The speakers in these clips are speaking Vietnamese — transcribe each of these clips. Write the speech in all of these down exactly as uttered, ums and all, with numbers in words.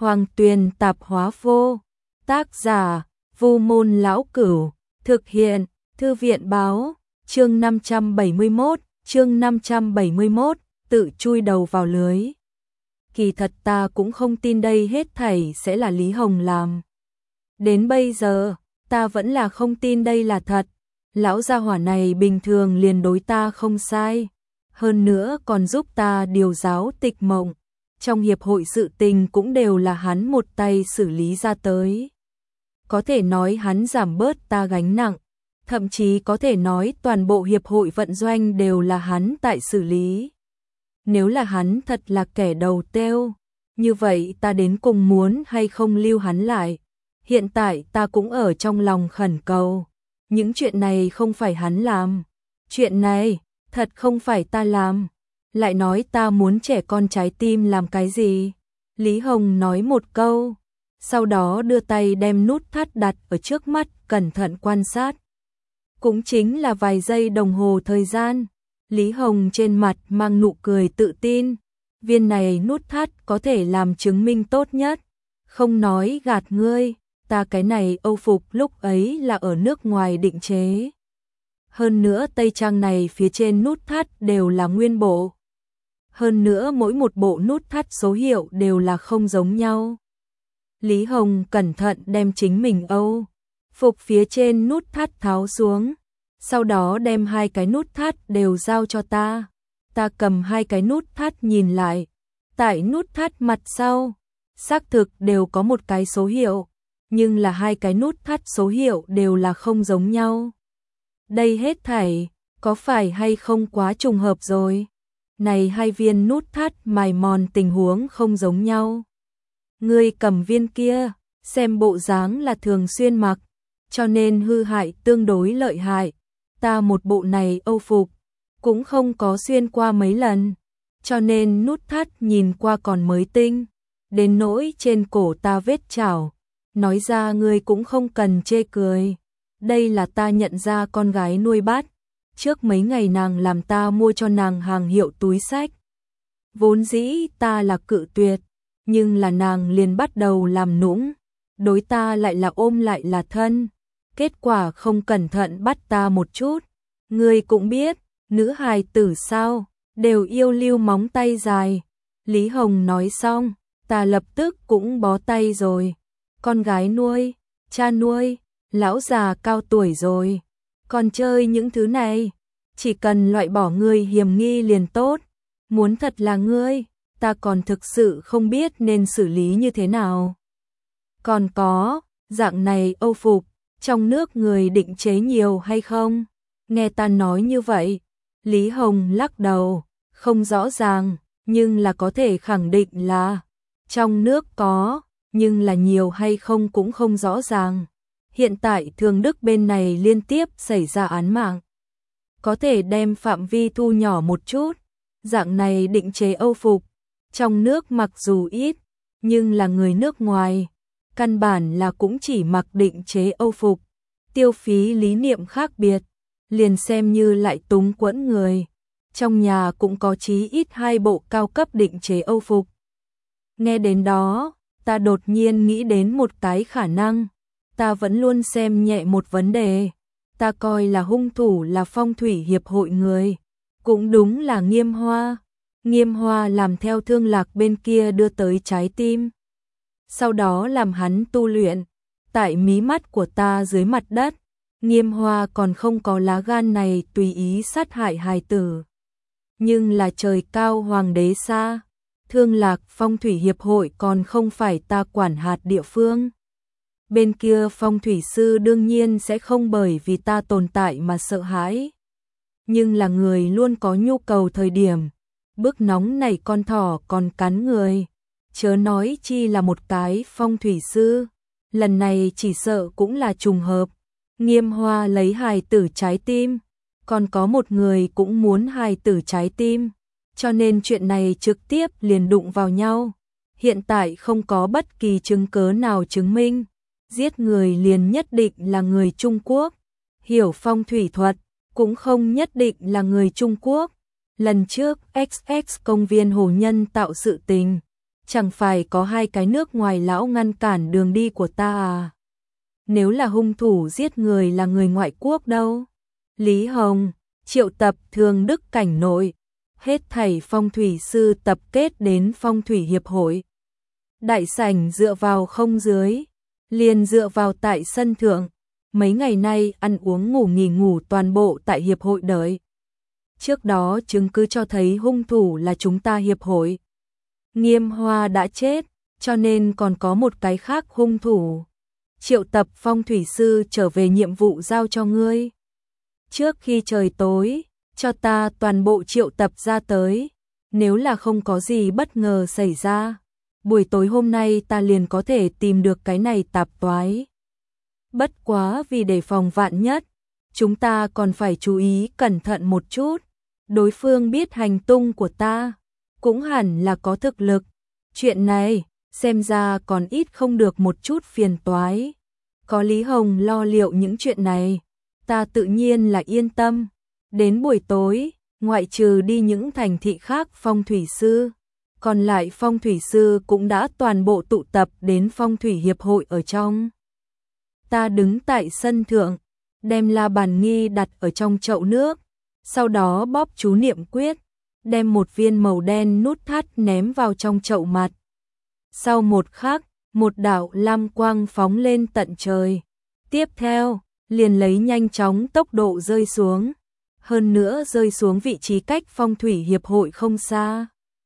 Hoàng Tuyền Tạp Hóa Vô. Tác giả: Vu Môn Lão Cửu. Thực hiện: Thư viện báo. Chương năm trăm bảy mươi mốt, chương năm trăm bảy mươi mốt, tự chui đầu vào lưới. Kỳ thật ta cũng không tin đây hết thảy sẽ là Lý Hồng làm. Đến bây giờ, ta vẫn là không tin đây là thật. Lão gia hỏa này bình thường liền đối ta không sai, hơn nữa còn giúp ta điều giáo tịch mộng. Trong hiệp hội sự tình cũng đều là hắn một tay xử lý ra tới. Có thể nói hắn giảm bớt ta gánh nặng, thậm chí có thể nói toàn bộ hiệp hội vận doanh đều là hắn tại xử lý. Nếu là hắn thật là kẻ đầu têu, như vậy ta đến cùng muốn hay không lưu hắn lại. Hiện tại ta cũng ở trong lòng khẩn cầu. Những chuyện này không phải hắn làm. Chuyện này, thật không phải ta làm. Lại nói ta muốn trẻ con trái tim làm cái gì? Lý Hồng nói một câu, sau đó đưa tay đem nút thắt đặt ở trước mắt, cẩn thận quan sát. Cũng chính là vài giây đồng hồ thời gian, Lý Hồng trên mặt mang nụ cười tự tin. Viên này nút thắt có thể làm chứng minh tốt nhất. Không nói gạt ngươi, ta cái này Âu phục lúc ấy là ở nước ngoài định chế. Hơn nữa tây trang này phía trên nút thắt đều là nguyên bộ. Hơn nữa mỗi một bộ nút thắt số hiệu đều là không giống nhau. Lý Hồng cẩn thận đem chính mình Âu phục phía trên nút thắt tháo xuống, sau đó đem hai cái nút thắt đều giao cho ta. Ta cầm hai cái nút thắt nhìn lại, tại nút thắt mặt sau, xác thực đều có một cái số hiệu, nhưng là hai cái nút thắt số hiệu đều là không giống nhau. Đây hết thảy, có phải hay không quá trùng hợp rồi? Này hai viên nút thắt mài mòn tình huống không giống nhau. Ngươi cầm viên kia, xem bộ dáng là thường xuyên mặc, cho nên hư hại tương đối lợi hại. Ta một bộ này Âu phục, cũng không có xuyên qua mấy lần, cho nên nút thắt nhìn qua còn mới tinh. Đến nỗi trên cổ ta vết chảo, nói ra ngươi cũng không cần chê cười. Đây là ta nhận ra con gái nuôi bắt. Trước mấy ngày nàng làm ta mua cho nàng hàng hiệu túi xách. Vốn dĩ ta là cự tuyệt, nhưng là nàng liền bắt đầu làm nũng, đối ta lại là ôm lại là thân. Kết quả không cẩn thận bắt ta một chút. Ngươi cũng biết, nữ hài tử sao, đều yêu lưu móng tay dài. Lý Hồng nói xong, ta lập tức cũng bó tay rồi. Con gái nuôi, cha nuôi, lão già cao tuổi rồi, còn chơi những thứ này, chỉ cần loại bỏ ngươi hiểm nghi liền tốt. Muốn thật là ngươi, ta còn thực sự không biết nên xử lý như thế nào. Còn có, dạng này Âu phục, trong nước người định chế nhiều hay không? Nghe ta nói như vậy, Lý Hồng lắc đầu, không rõ ràng, nhưng là có thể khẳng định là trong nước có, nhưng là nhiều hay không cũng không rõ ràng. Hiện tại Thường Đức bên này liên tiếp xảy ra án mạng, có thể đem phạm vi thu nhỏ một chút. Dạng này định chế Âu phục, trong nước mặc dù ít, nhưng là người nước ngoài, căn bản là cũng chỉ mặc định chế Âu phục. Tiêu phí lý niệm khác biệt, liền xem như lại túng quẫn người, trong nhà cũng có chí ít hai bộ cao cấp định chế Âu phục. Nghe đến đó, ta đột nhiên nghĩ đến một cái khả năng. Ta vẫn luôn xem nhẹ một vấn đề. Ta coi là hung thủ là phong thủy hiệp hội người, cũng đúng là Nghiêm Hoa. Nghiêm Hoa làm theo Thương Lạc bên kia đưa tới trái tim, sau đó làm hắn tu luyện. Tại mí mắt của ta dưới mặt đất, Nghiêm Hoa còn không có lá gan này tùy ý sát hại hài tử. Nhưng là trời cao hoàng đế xa, Thương Lạc phong thủy hiệp hội còn không phải ta quản hạt địa phương. Bên kia phong thủy sư đương nhiên sẽ không bởi vì ta tồn tại mà sợ hãi. Nhưng là người luôn có nhu cầu thời điểm, bước nóng này con thỏ còn cắn người. Chớ nói chi là một cái phong thủy sư. Lần này chỉ sợ cũng là trùng hợp. Nghiêm Hoa lấy hài tử trái tim, còn có một người cũng muốn hài tử trái tim, cho nên chuyện này trực tiếp liền đụng vào nhau. Hiện tại không có bất kỳ chứng cớ nào chứng minh giết người liền nhất định là người Trung Quốc. Hiểu phong thủy thuật cũng không nhất định là người Trung Quốc. Lần trước ích ích công viên hồ nhân tạo sự tình, chẳng phải có hai cái nước ngoài lão ngăn cản đường đi của ta à? Nếu là hung thủ giết người là người ngoại quốc đâu? Lý Hồng, triệu tập Thương Đức cảnh nội, hết thảy phong thủy sư tập kết đến phong thủy hiệp hội. Đại sảnh dựa vào không dưới, liền dựa vào tại sân thượng, mấy ngày nay ăn uống ngủ nghỉ ngủ toàn bộ tại hiệp hội đợi. Trước đó chứng cứ cho thấy hung thủ là chúng ta hiệp hội. Nghiêm Hoa đã chết, cho nên còn có một cái khác hung thủ. Triệu tập phong thủy sư trở về nhiệm vụ giao cho ngươi. Trước khi trời tối, cho ta toàn bộ triệu tập ra tới. Nếu là không có gì bất ngờ xảy ra, buổi tối hôm nay ta liền có thể tìm được cái này tạp toái. Bất quá vì đề phòng vạn nhất, chúng ta còn phải chú ý cẩn thận một chút. Đối phương biết hành tung của ta, cũng hẳn là có thực lực. Chuyện này, xem ra còn ít không được một chút phiền toái. Có Lý Hồng lo liệu những chuyện này, ta tự nhiên là yên tâm. Đến buổi tối, ngoại trừ đi những thành thị khác phong thủy sư, còn lại phong thủy sư cũng đã toàn bộ tụ tập đến phong thủy hiệp hội ở trong. Ta đứng tại sân thượng, đem la bàn nghi đặt ở trong chậu nước, sau đó bóp chú niệm quyết, đem một viên màu đen nút thắt ném vào trong chậu mặt. Sau một khắc, một đạo lam quang phóng lên tận trời. Tiếp theo, liền lấy nhanh chóng tốc độ rơi xuống, hơn nữa rơi xuống vị trí cách phong thủy hiệp hội không xa.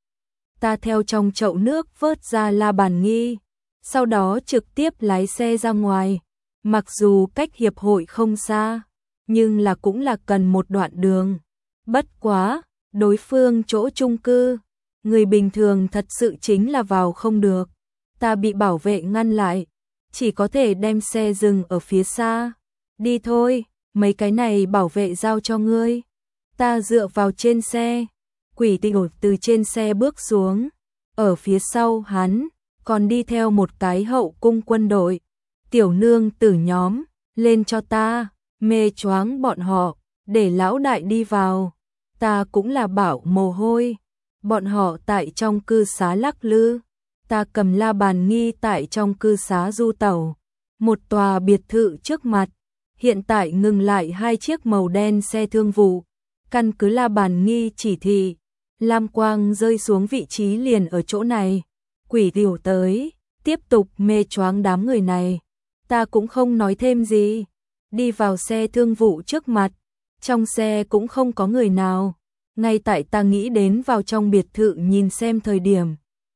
Ta theo trong chậu nước vớt ra la bàn nghi, sau đó trực tiếp lái xe ra ngoài. Mặc dù cách hiệp hội không xa, nhưng là cũng là cần một đoạn đường. Bất quá, đối phương chỗ chung cư, người bình thường thật sự chính là vào không được. Ta bị bảo vệ ngăn lại, chỉ có thể đem xe dừng ở phía xa. Đi thôi, mấy cái này bảo vệ giao cho ngươi. Ta dựa vào trên xe, Quỷ Tiểu từ trên xe bước xuống. Ở phía sau hắn, còn đi theo một cái hậu cung quân đội. Tiểu nương tử nhóm, lên cho ta, mê choáng bọn họ, để lão đại đi vào. Ta cũng là bảo mồ hôi. Bọn họ tại trong cư xá lắc lư. Ta cầm la bàn nghi tại trong cư xá du tẩu. Một tòa biệt thự trước mặt. Hiện tại ngừng lại hai chiếc màu đen xe thương vụ. Căn cứ la bàn nghi chỉ thị, lam quang rơi xuống vị trí liền ở chỗ này. Quỷ Tiểu tới, tiếp tục mê choáng đám người này. Ta cũng không nói thêm gì. Đi vào xe thương vụ trước mặt. Trong xe cũng không có người nào. Ngay tại ta nghĩ đến vào trong biệt thự nhìn xem thời điểm.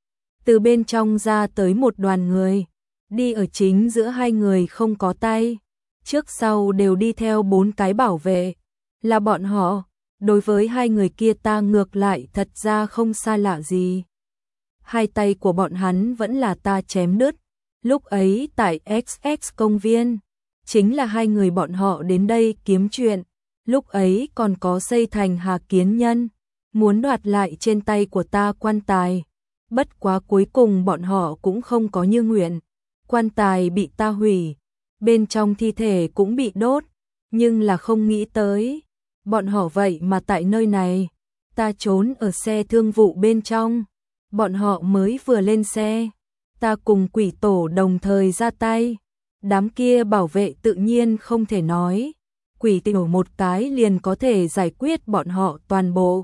Từ bên trong ra tới một đoàn người. Đi ở chính giữa hai người không có tay. Trước sau đều đi theo bốn cái bảo vệ. Là bọn họ. Đối với hai người kia ta ngược lại thật ra không xa lạ gì. Hai tay của bọn hắn vẫn là ta chém đứt. Lúc ấy tại ích ích công viên, chính là hai người bọn họ đến đây kiếm chuyện. Lúc ấy còn có xây thành Hà Kiến Nhân, muốn đoạt lại trên tay của ta quan tài. Bất quá cuối cùng bọn họ cũng không có như nguyện. Quan tài bị ta hủy, bên trong thi thể cũng bị đốt, nhưng là không nghĩ tới. Bọn họ vậy mà tại nơi này, ta trốn ở xe thương vụ bên trong. Bọn họ mới vừa lên xe, ta cùng Quỷ Tổ đồng thời ra tay. Đám kia bảo vệ tự nhiên không thể nói. Quỷ Tiểu một cái liền có thể giải quyết bọn họ toàn bộ.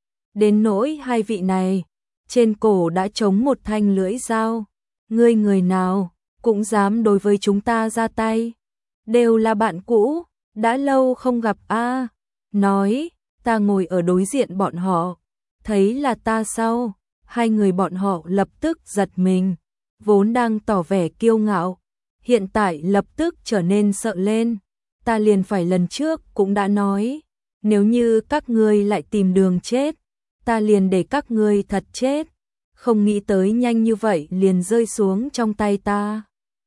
Đến nỗi hai vị này, trên cổ đã trống một thanh lưỡi dao. Ngươi người nào, cũng dám đối với chúng ta ra tay. Đều là bạn cũ, đã lâu không gặp a. Nói, ta ngồi ở đối diện bọn họ, thấy là ta sau. Hai người bọn họ lập tức giật mình, vốn đang tỏ vẻ kiêu ngạo, hiện tại lập tức trở nên sợ lên. Ta liền phải lần trước cũng đã nói, nếu như các ngươi lại tìm đường chết, ta liền để các ngươi thật chết. Không nghĩ tới nhanh như vậy liền rơi xuống trong tay ta.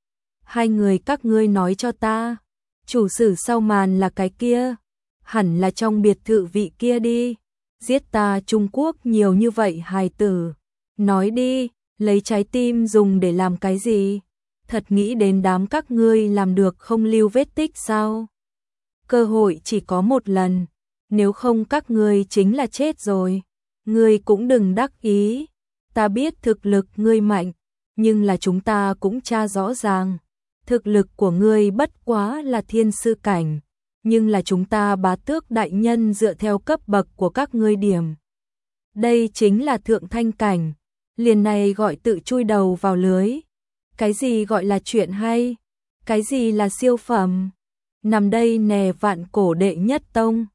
Hai người các ngươi nói cho ta, chủ sử sau màn là cái kia, hẳn là trong biệt thự vị kia đi. Giết ta Trung Quốc nhiều như vậy hài tử. Nói đi, lấy trái tim dùng để làm cái gì? Thật nghĩ đến đám các ngươi làm được không lưu vết tích sao? Cơ hội chỉ có một lần, nếu không các ngươi chính là chết rồi. Ngươi cũng đừng đắc ý. Ta biết thực lực ngươi mạnh, nhưng là chúng ta cũng tra rõ ràng. Thực lực của ngươi bất quá là thiên sư cảnh, nhưng là chúng ta bá tước đại nhân dựa theo cấp bậc của các ngươi điểm. Đây chính là thượng thanh cảnh, liền này gọi tự chui đầu vào lưới. Cái gì gọi là chuyện hay? Cái gì là siêu phẩm? Nằm đây nè vạn cổ đệ nhất tông.